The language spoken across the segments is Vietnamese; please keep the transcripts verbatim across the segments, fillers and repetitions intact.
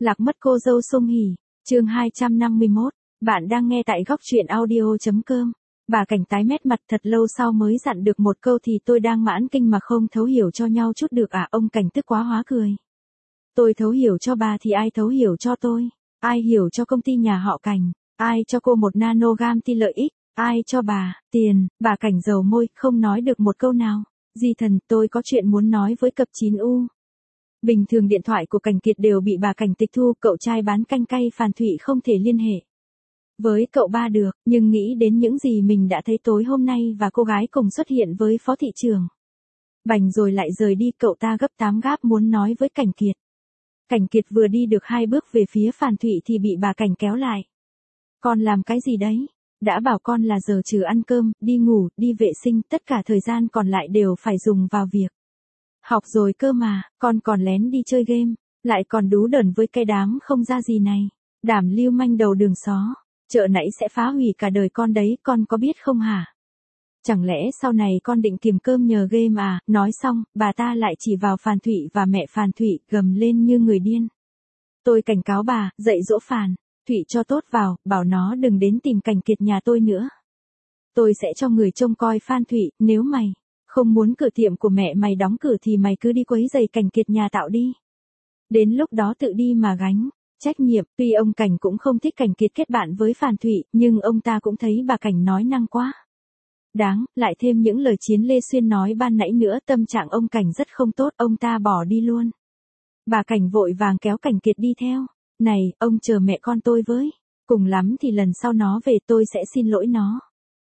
Lạc mất cô dâu Sung Hỉ, chương hai trăm năm mươi mốt, bạn đang nghe tại góc truyện audio.com. Bà Cảnh tái mét mặt thật lâu sau mới dặn được một câu thì tôi đang mãn kinh mà không thấu hiểu cho nhau chút được à, ông Cảnh tức quá hóa cười. Tôi thấu hiểu cho bà thì ai thấu hiểu cho tôi, ai hiểu cho công ty nhà họ Cảnh, ai cho cô một nano gam ti lợi ích, ai cho bà, tiền, bà Cảnh dầu môi, không nói được một câu nào. Di thần, tôi có chuyện muốn nói với cặp chín U. Bình thường điện thoại của Cảnh Kiệt đều bị bà Cảnh tịch thu, cậu trai bán canh cay Phan Thụy không thể liên hệ với cậu ba được, nhưng nghĩ đến những gì mình đã thấy tối hôm nay và cô gái cùng xuất hiện với phó thị trưởng Bành rồi lại rời đi, cậu ta gấp tám gáp muốn nói với Cảnh Kiệt. Cảnh Kiệt vừa đi được hai bước về phía Phan Thụy thì bị bà Cảnh kéo lại. Con làm cái gì đấy? Đã bảo con là giờ trừ ăn cơm, đi ngủ, đi vệ sinh, tất cả thời gian còn lại đều phải dùng vào việc học rồi cơ mà, con còn lén đi chơi game, lại còn đú đẩn với cái đám không ra gì này. Đảm lưu manh đầu đường xó, chợ nãy sẽ phá hủy cả đời con đấy, con có biết không hả? Chẳng lẽ sau này con định kiếm cơm nhờ game à? Nói xong, bà ta lại chỉ vào Phan Thụy và mẹ Phan Thụy, gầm lên như người điên. Tôi cảnh cáo bà, dạy dỗ Phan Thụy cho tốt vào, bảo nó đừng đến tìm Cảnh Kiệt nhà tôi nữa. Tôi sẽ cho người trông coi Phan Thụy, nếu mày không muốn cửa tiệm của mẹ mày đóng cửa thì mày cứ đi quấy giày Cảnh Kiệt nhà tạo đi. Đến lúc đó tự đi mà gánh trách nhiệm. Tuy ông Cảnh cũng không thích Cảnh Kiệt kết bạn với Phan Thụy, nhưng ông ta cũng thấy bà Cảnh nói năng quá đáng, lại thêm những lời Chiến Lê Xuyên nói ban nãy nữa, tâm trạng ông Cảnh rất không tốt, ông ta bỏ đi luôn. Bà Cảnh vội vàng kéo Cảnh Kiệt đi theo. Này, ông chờ mẹ con tôi với. Cùng lắm thì lần sau nó về tôi sẽ xin lỗi nó.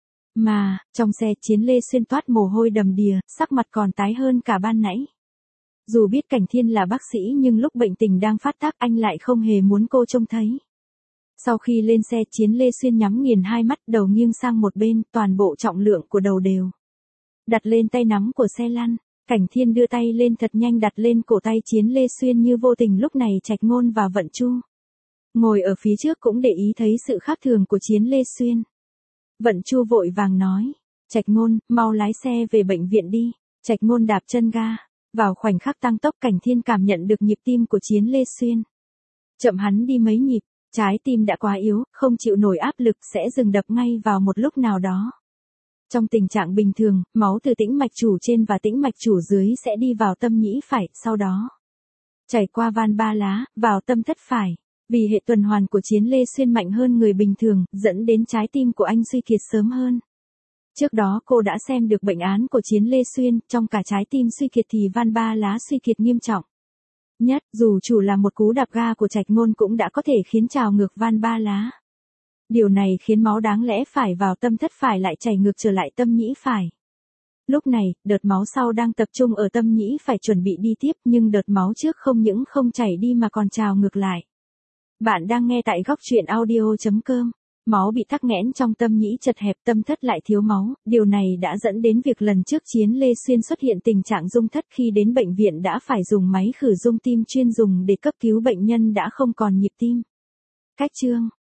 Mà, trong xe Chiến Lê Xuyên toát mồ hôi đầm đìa, sắc mặt còn tái hơn cả ban nãy. Dù biết Cảnh Thiên là bác sĩ nhưng lúc bệnh tình đang phát tác anh lại không hề muốn cô trông thấy. Sau khi lên xe Chiến Lê Xuyên nhắm nghiền hai mắt, đầu nghiêng sang một bên, toàn bộ trọng lượng của đầu đều đặt lên tay nắm của xe lăn. Cảnh Thiên đưa tay lên thật nhanh đặt lên cổ tay Chiến Lê Xuyên như vô tình, lúc này Trạch Ngôn và Vận Chu ngồi ở phía trước cũng để ý thấy sự khác thường của Chiến Lê Xuyên. Vận Chu vội vàng nói, Trạch Ngôn, mau lái xe về bệnh viện đi. Trạch Ngôn đạp chân ga, vào khoảnh khắc tăng tốc Cảnh Thiên cảm nhận được nhịp tim của Chiến Lê Xuyên chậm hắn đi mấy nhịp, trái tim đã quá yếu, không chịu nổi áp lực sẽ dừng đập ngay vào một lúc nào đó. Trong tình trạng bình thường, máu từ tĩnh mạch chủ trên và tĩnh mạch chủ dưới sẽ đi vào tâm nhĩ phải, sau đó chảy qua van ba lá, vào tâm thất phải. Vì hệ tuần hoàn của Chiến Lê Xuyên mạnh hơn người bình thường, dẫn đến trái tim của anh suy kiệt sớm hơn. Trước đó cô đã xem được bệnh án của Chiến Lê Xuyên, trong cả trái tim suy kiệt thì van ba lá suy kiệt nghiêm trọng nhất, dù chủ là một cú đạp ga của Trạch Ngôn cũng đã có thể khiến trào ngược van ba lá. Điều này khiến máu đáng lẽ phải vào tâm thất phải lại chảy ngược trở lại tâm nhĩ phải. Lúc này, đợt máu sau đang tập trung ở tâm nhĩ phải chuẩn bị đi tiếp, nhưng đợt máu trước không những không chảy đi mà còn trào ngược lại. Bạn đang nghe tại góc truyện audio.com. Máu bị tắc nghẽn trong tâm nhĩ chật hẹp, tâm thất lại thiếu máu, điều này đã dẫn đến việc lần trước Chiến Lê Xuyên xuất hiện tình trạng rung thất, khi đến bệnh viện đã phải dùng máy khử rung tim chuyên dùng để cấp cứu bệnh nhân đã không còn nhịp tim. Cách chương